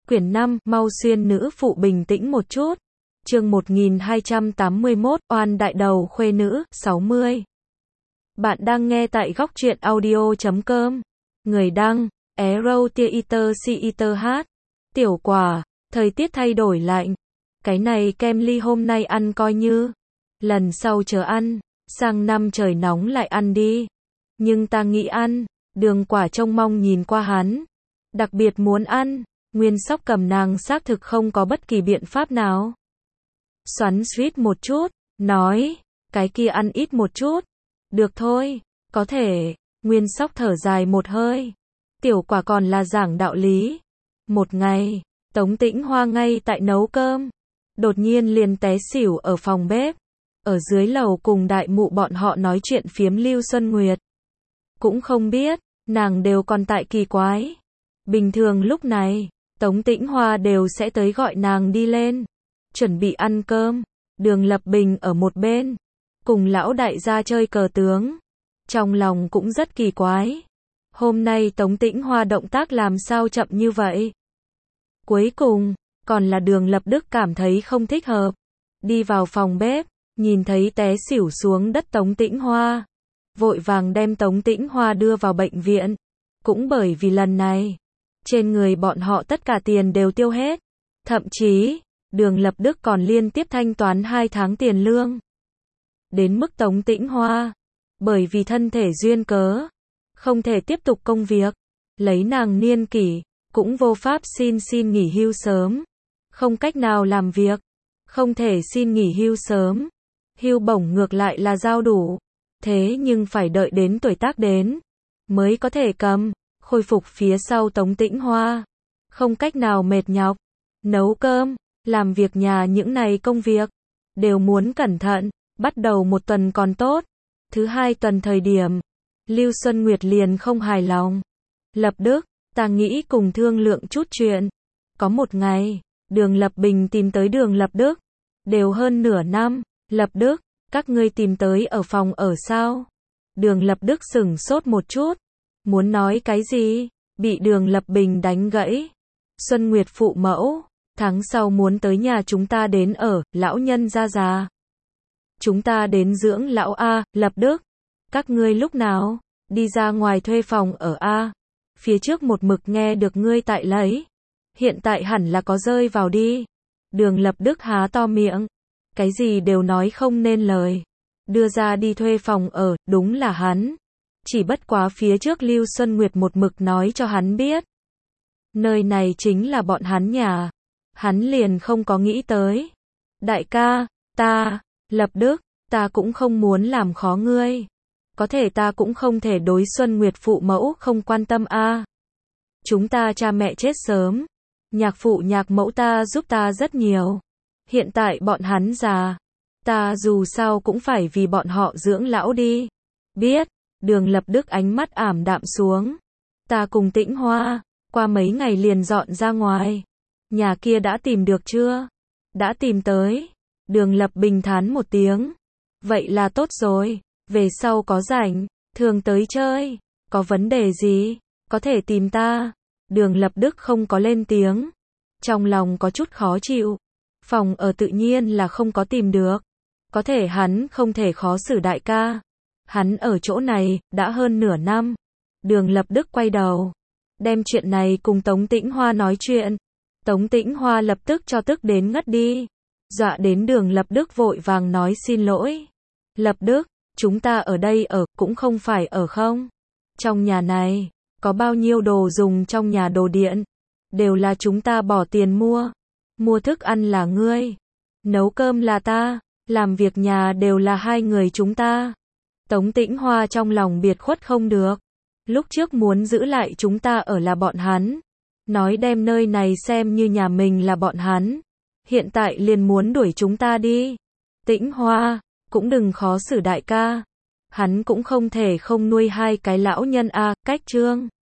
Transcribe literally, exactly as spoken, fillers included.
Quyển năm, mau xuyên nữ phụ bình tĩnh một chút. Chương một nghìn hai trăm tám mươi mốt, oan đại đầu khuê nữ, sáu mươi. Bạn đang nghe tại góc truyện audio chấm com. Người đăng, Arrow Theater Theater hát. Tiểu quả, thời tiết thay đổi lạnh. Cái này kem ly hôm nay ăn coi như. Lần sau chờ ăn, sang năm trời nóng lại ăn đi. Nhưng ta nghĩ ăn, Đường Quả trông mong nhìn qua hắn. Đặc biệt muốn ăn. Nguyên Sóc cầm nàng xác thực không có bất kỳ biện pháp nào. Xoắn xuýt một chút, nói, cái kia ăn ít một chút. Được thôi, có thể. Nguyên Sóc thở dài một hơi. Tiểu quả còn là giảng đạo lý. Một ngày, Tống Tĩnh Hoa ngay tại nấu cơm. Đột nhiên liền té xỉu ở phòng bếp. Ở dưới lầu cùng đại mụ bọn họ nói chuyện phiếm Lưu Xuân Nguyệt. Cũng không biết, nàng đều còn tại kỳ quái. Bình thường lúc này, Tống Tĩnh Hoa đều sẽ tới gọi nàng đi lên. Chuẩn bị ăn cơm. Đường Lập Bình ở một bên. Cùng lão đại gia chơi cờ tướng. Trong lòng cũng rất kỳ quái. Hôm nay Tống Tĩnh Hoa động tác làm sao chậm như vậy? Cuối cùng, còn là Đường Lập Đức cảm thấy không thích hợp. Đi vào phòng bếp, nhìn thấy té xỉu xuống đất Tống Tĩnh Hoa. Vội vàng đem Tống Tĩnh Hoa đưa vào bệnh viện. Cũng bởi vì lần này, trên người bọn họ tất cả tiền đều tiêu hết. Thậm chí, Đường Lập Đức còn liên tiếp thanh toán hai tháng tiền lương. Đến mức Tống Tĩnh Hoa, bởi vì thân thể duyên cớ, không thể tiếp tục công việc. Lấy nàng niên kỷ, cũng vô pháp xin xin nghỉ hưu sớm. Không cách nào làm việc, không thể xin nghỉ hưu sớm. Hưu bổng ngược lại là giao đủ. Thế nhưng phải đợi đến tuổi tác đến, mới có thể cầm. Khôi phục phía sau Tống Tĩnh Hoa. Không cách nào mệt nhọc. Nấu cơm, làm việc nhà những này công việc. Đều muốn cẩn thận. Bắt đầu một tuần còn tốt. Thứ hai tuần thời điểm. Lưu Xuân Nguyệt liền không hài lòng. Lập Đức, ta nghĩ cùng thương lượng chút chuyện. Có một ngày, Đường Lập Bình tìm tới Đường Lập Đức. Đều hơn nửa năm. Lập Đức, các ngươi tìm tới ở phòng ở sao? Đường Lập Đức sửng sốt một chút. Muốn nói cái gì? Bị Đường Lập Bình đánh gãy. Xuân Nguyệt phụ mẫu, tháng sau muốn tới nhà chúng ta đến ở, lão nhân gia già. Chúng ta đến dưỡng lão A, Lập Đức. Các ngươi lúc nào? Đi ra ngoài thuê phòng ở A. Phía trước một mực nghe được ngươi tại lấy. Hiện tại hẳn là có rơi vào đi. Đường Lập Đức há to miệng. Cái gì đều nói không nên lời. Đưa ra đi thuê phòng ở, đúng là hắn. Chỉ bất quá phía trước Lưu Xuân Nguyệt một mực nói cho hắn biết. Nơi này chính là bọn hắn nhà. Hắn liền không có nghĩ tới. Đại ca, ta, Lập Đức, ta cũng không muốn làm khó ngươi. Có thể ta cũng không thể đối Xuân Nguyệt phụ mẫu không quan tâm a. Chúng ta cha mẹ chết sớm. Nhạc phụ nhạc mẫu ta giúp ta rất nhiều. Hiện tại bọn hắn già. Ta dù sao cũng phải vì bọn họ dưỡng lão đi. Biết. Đường Lập Đức ánh mắt ảm đạm xuống. Ta cùng Tĩnh Hoa, qua mấy ngày liền dọn ra ngoài. Nhà kia đã tìm được chưa? Đã tìm tới. Đường Lập Bình thán một tiếng. Vậy là tốt rồi. Về sau có rảnh, thường tới chơi. Có vấn đề gì? Có thể tìm ta. Đường Lập Đức không có lên tiếng. Trong lòng có chút khó chịu. Phòng ở tự nhiên là không có tìm được. Có thể hắn không thể khó xử đại ca. Hắn ở chỗ này, đã hơn nửa năm. Đường Lập Đức quay đầu. Đem chuyện này cùng Tống Tĩnh Hoa nói chuyện. Tống Tĩnh Hoa lập tức cho tức đến ngất đi. Dọa đến Đường Lập Đức vội vàng nói xin lỗi. Lập Đức, chúng ta ở đây ở, cũng không phải ở không. Trong nhà này, có bao nhiêu đồ dùng trong nhà đồ điện. Đều là chúng ta bỏ tiền mua. Mua thức ăn là ngươi. Nấu cơm là ta. Làm việc nhà đều là hai người chúng ta. Tống Tĩnh Hoa trong lòng biệt khuất không được. Lúc trước muốn giữ lại chúng ta ở là bọn hắn. Nói đem nơi này xem như nhà mình là bọn hắn. Hiện tại liền muốn đuổi chúng ta đi. Tĩnh Hoa, cũng đừng khó xử đại ca. Hắn cũng không thể không nuôi hai cái lão nhân a, cách trương.